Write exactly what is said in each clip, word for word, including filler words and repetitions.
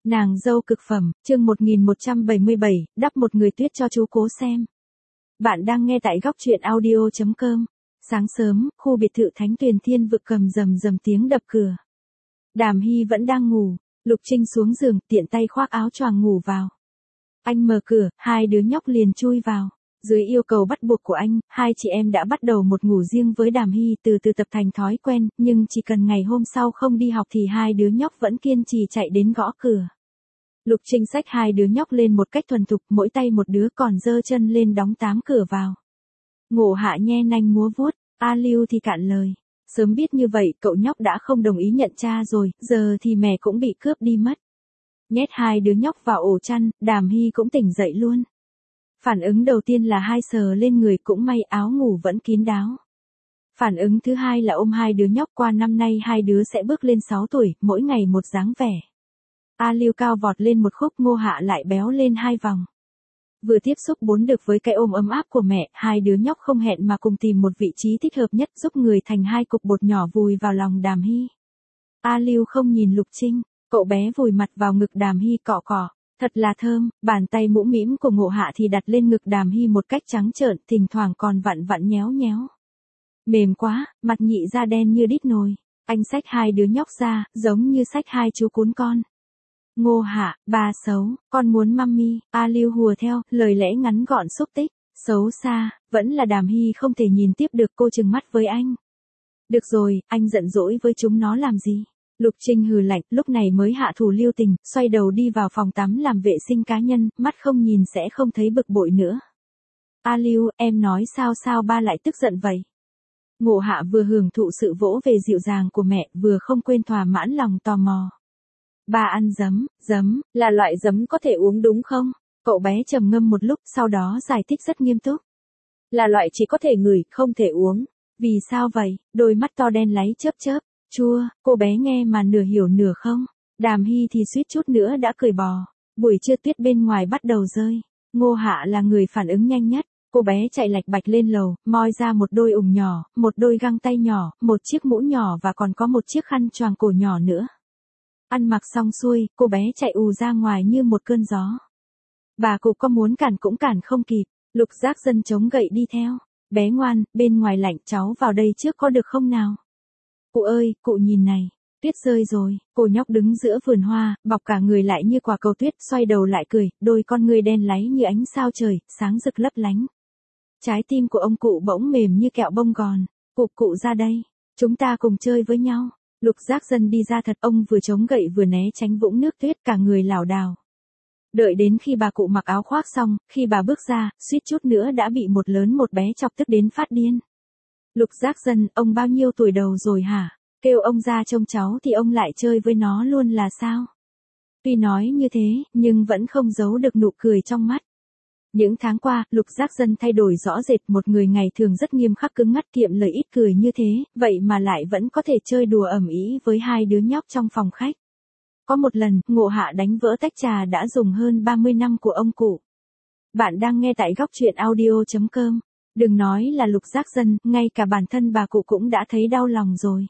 Nàng dâu cực phẩm, chương một nghìn một trăm bảy mươi bảy, đắp một người tuyết cho chú Cố xem. Bạn đang nghe tại góc truyện audio chấm com. Sáng sớm, khu biệt thự Thánh Tuyền Thiên Vực cầm rầm rầm tiếng đập cửa. Đàm Hy vẫn đang ngủ, Lục Trinh xuống giường, tiện tay khoác áo choàng ngủ vào. Anh mở cửa, hai đứa nhóc liền chui vào. Dưới yêu cầu bắt buộc của anh, hai chị em đã bắt đầu một ngủ riêng với Đàm Hy, từ từ tập thành thói quen, nhưng chỉ cần ngày hôm sau không đi học thì hai đứa nhóc vẫn kiên trì chạy đến gõ cửa. Lục Trinh xách hai đứa nhóc lên một cách thuần thục, mỗi tay một đứa, còn giơ chân lên đóng tám cửa vào. Ngộ Hạ nhe nanh múa vuốt, A Lưu thì cạn lời. Sớm biết như vậy, cậu nhóc đã không đồng ý nhận cha rồi, giờ thì mẹ cũng bị cướp đi mất. Nhét hai đứa nhóc vào ổ chăn, Đàm Hy cũng tỉnh dậy luôn. Phản ứng đầu tiên là hai sờ lên người, cũng may áo ngủ vẫn kín đáo. Phản ứng thứ hai là ôm hai đứa nhóc, qua năm nay hai đứa sẽ bước lên sáu tuổi, mỗi ngày một dáng vẻ. A Lưu cao vọt lên một khúc, Ngô Hạ lại béo lên hai vòng. Vừa tiếp xúc bốn được với cái ôm ấm áp của mẹ, hai đứa nhóc không hẹn mà cùng tìm một vị trí thích hợp nhất, giúp người thành hai cục bột nhỏ vùi vào lòng Đàm Hy. A Lưu không nhìn Lục Trinh, cậu bé vùi mặt vào ngực Đàm Hy cọ cọ, thật là thơm, bàn tay mũm mĩm của Ngộ Hạ thì đặt lên ngực Đàm Hy một cách trắng trợn, thỉnh thoảng còn vặn vặn nhéo nhéo. Mềm quá, mặt nhị da đen như đít nồi, anh xách hai đứa nhóc ra, giống như xách hai chú cún con. Ngô Hạ, bà xấu, con muốn mummy, A Lưu hùa theo, lời lẽ ngắn gọn xúc tích, xấu xa, vẫn là Đàm Hy không thể nhìn tiếp được, cô trừng mắt với anh. Được rồi, anh giận dỗi với chúng nó làm gì? Lục Trinh hừ lạnh, lúc này mới hạ thủ lưu tình, xoay đầu đi vào phòng tắm làm vệ sinh cá nhân, mắt không nhìn sẽ không thấy bực bội nữa. A Lưu, em nói sao sao ba lại tức giận vậy? Ngộ Hạ vừa hưởng thụ sự vỗ về dịu dàng của mẹ, vừa không quên thỏa mãn lòng tò mò. Ba ăn giấm, giấm, là loại giấm có thể uống đúng không? Cậu bé trầm ngâm một lúc, sau đó giải thích rất nghiêm túc. Là loại chỉ có thể ngửi, không thể uống. Vì sao vậy? Đôi mắt to đen láy chớp chớp. Chua, cô bé nghe mà nửa hiểu nửa không. Đàm Hy thì suýt chút nữa đã cười bò. Buổi trưa tuyết bên ngoài bắt đầu rơi. Ngô Hạ là người phản ứng nhanh nhất. Cô bé chạy lạch bạch lên lầu, moi ra một đôi ủng nhỏ, một đôi găng tay nhỏ, một chiếc mũ nhỏ và còn có một chiếc khăn choàng cổ nhỏ nữa. Ăn mặc xong xuôi, cô bé chạy ù ra ngoài như một cơn gió. Bà cụ có muốn cản cũng cản không kịp, Lục Giác Dân chống gậy đi theo. Bé ngoan, bên ngoài lạnh, cháu vào đây trước có được không nào? Cụ ơi, cụ nhìn này, tuyết rơi rồi. Cô nhóc đứng giữa vườn hoa, bọc cả người lại như quả cầu tuyết, xoay đầu lại cười, đôi con ngươi đen láy như ánh sao trời, sáng rực lấp lánh. Trái tim của ông cụ bỗng mềm như kẹo bông gòn. Cụ cụ ra đây, chúng ta cùng chơi với nhau. Lục Giác Dân đi ra thật, ông vừa chống gậy vừa né tránh vũng nước tuyết, cả người lảo đảo. Đợi đến khi bà cụ mặc áo khoác xong, khi bà bước ra, suýt chút nữa đã bị một lớn một bé chọc tức đến phát điên. Lục Giác Dân, ông bao nhiêu tuổi đầu rồi hả? Kêu ông ra trông cháu thì ông lại chơi với nó luôn là sao? Tuy nói như thế, nhưng vẫn không giấu được nụ cười trong mắt. Những tháng qua, Lục Giác Dân thay đổi rõ rệt, một người ngày thường rất nghiêm khắc cứng ngắt kiệm lời ít cười như thế, vậy mà lại vẫn có thể chơi đùa ầm ĩ với hai đứa nhóc trong phòng khách. Có một lần, Ngộ Hạ đánh vỡ tách trà đã dùng hơn ba mươi năm của ông cụ. Bạn đang nghe tại góc truyện audio chấm com. Đừng nói là Lục Giác Dân, ngay cả bản thân bà cụ cũng đã thấy đau lòng rồi.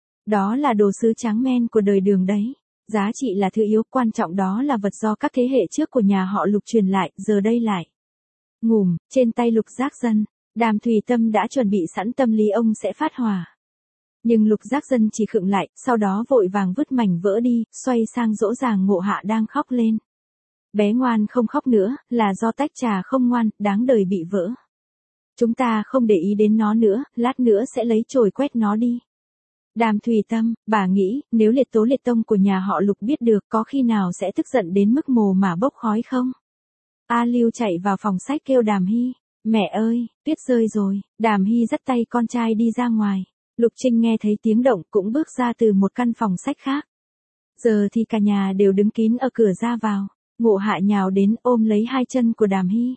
Đó là đồ sứ tráng men của đời Đường đấy. Giá trị là thứ yếu, quan trọng đó là vật do các thế hệ trước của nhà họ Lục truyền lại, giờ đây lại. Ngủm, trên tay Lục Giác Dân, Đàm Thùy Tâm đã chuẩn bị sẵn tâm lý ông sẽ phát hỏa. Nhưng Lục Giác Dân chỉ khựng lại, sau đó vội vàng vứt mảnh vỡ đi, xoay sang dỗ dàng Ngộ Hạ đang khóc lên. Bé ngoan, không khóc nữa, là do tách trà không ngoan, đáng đời bị vỡ. Chúng ta không để ý đến nó nữa, lát nữa sẽ lấy chổi quét nó đi. Đàm Thùy Tâm, bà nghĩ, nếu liệt tố liệt tông của nhà họ Lục biết được, có khi nào sẽ tức giận đến mức mồ mà bốc khói không? A Lưu chạy vào phòng sách kêu Đàm Hy, mẹ ơi, tuyết rơi rồi. Đàm Hy dắt tay con trai đi ra ngoài. Lục Trinh nghe thấy tiếng động cũng bước ra từ một căn phòng sách khác. Giờ thì cả nhà đều đứng kín ở cửa ra vào. Ngộ Hạ nhào đến ôm lấy hai chân của Đàm Hy.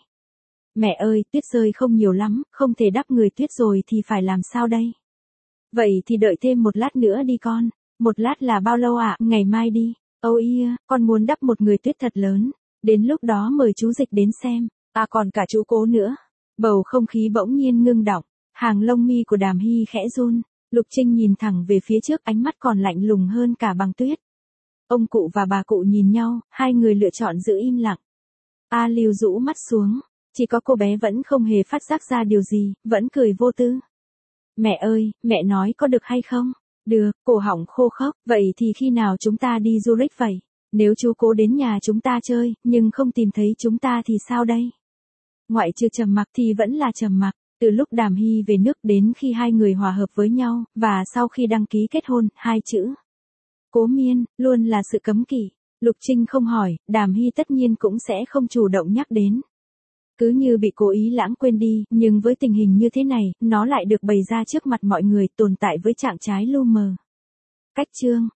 Mẹ ơi, tuyết rơi không nhiều lắm, không thể đắp người tuyết rồi thì phải làm sao đây? Vậy thì đợi thêm một lát nữa đi con. Một lát là bao lâu ạ? À? Ngày mai đi. Âu oh yeah, con muốn đắp một người tuyết thật lớn. Đến lúc đó mời chú Dịch đến xem. À còn cả chú Cố nữa. Bầu không khí bỗng nhiên ngưng đọng. Hàng lông mi của Đàm Hy khẽ run. Lục Trinh nhìn thẳng về phía trước, ánh mắt còn lạnh lùng hơn cả băng tuyết. Ông cụ và bà cụ nhìn nhau, hai người lựa chọn giữ im lặng. A Lưu rũ mắt xuống, chỉ có cô bé vẫn không hề phát giác ra điều gì, vẫn cười vô tư. Mẹ ơi, mẹ nói có được hay không? Được, cổ họng khô khốc, vậy thì khi nào chúng ta đi du lịch vậy? Nếu chú Cố đến nhà chúng ta chơi, nhưng không tìm thấy chúng ta thì sao đây? Ngoại trừ trầm mặc thì vẫn là trầm mặc, từ lúc Đàm Hy về nước đến khi hai người hòa hợp với nhau, và sau khi đăng ký kết hôn, hai chữ Cố Miên, luôn là sự cấm kỵ. Lục Trinh không hỏi, Đàm Hy tất nhiên cũng sẽ không chủ động nhắc đến. Cứ như bị cố ý lãng quên đi, nhưng với tình hình như thế này, nó lại được bày ra trước mặt mọi người, tồn tại với trạng trái lu mờ. Cách chương